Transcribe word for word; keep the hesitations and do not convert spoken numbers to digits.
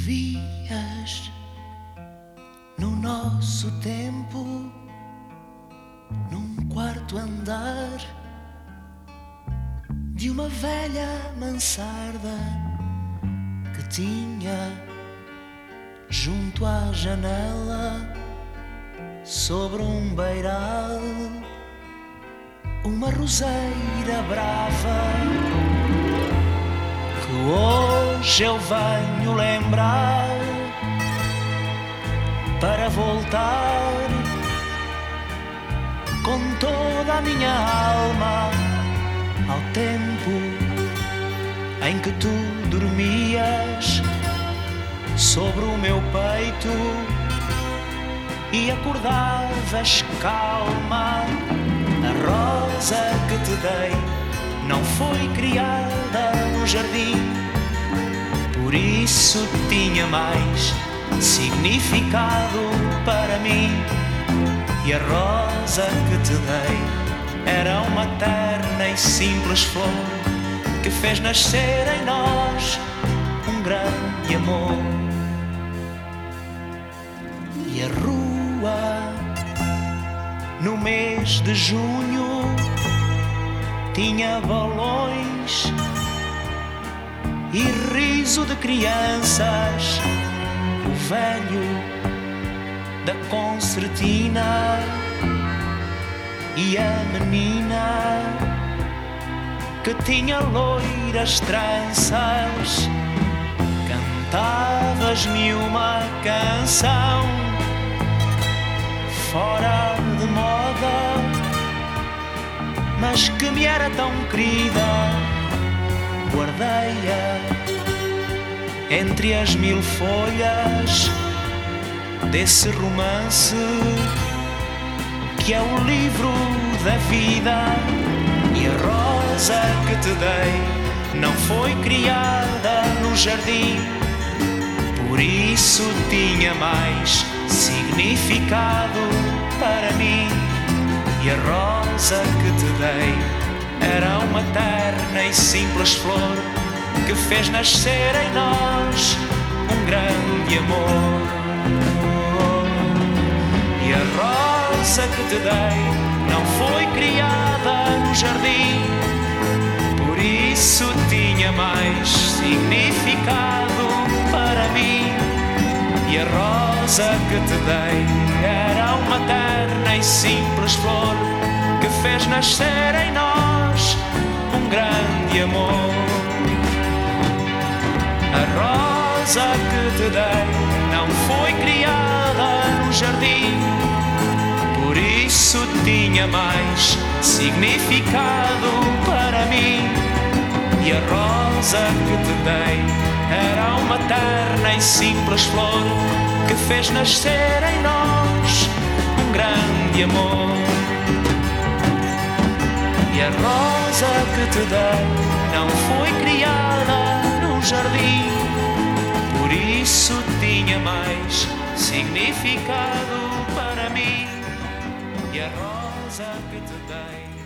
Vivias no nosso tempo, num quarto andar de uma velha mansarda que tinha junto à janela, sobre um beiral, uma roseira brava que hoje eu venho lembrar para voltar com toda a minha alma ao tempo em que tu dormias sobre o meu peito e acordavas calma. A rosa que te dei não foi criada no jardim, por isso tinha mais significado para mim. E a rosa que te dei era uma terna e simples flor que fez nascer em nós um grande amor. E a rua, no mês de junho, tinha balões e riso de crianças. O velho da concertina e a menina que tinha loiras tranças. Cantavas-me uma canção fora de moda, mas que me era tão querida. Guardei-a entre as mil folhas desse romance que é o livro da vida. E a rosa que te dei não foi criada no jardim, por isso tinha mais significado para mim. E a rosa que te dei era uma terna e simples flor que fez nascer em nós um grande amor. E a rosa que te dei não foi criada no jardim, por isso tinha mais significado para mim. E a rosa que te dei era uma terna e simples flor que fez nascer em nós um grande amor. A rosa que te dei não foi criada no jardim, por isso tinha mais significado para mim. E a rosa que te dei era uma terna e simples flor que fez nascer em nós um grande amor. E a rosa que te dei não foi criada no jardim, por isso tinha mais significado para mim. E a rosa que te dei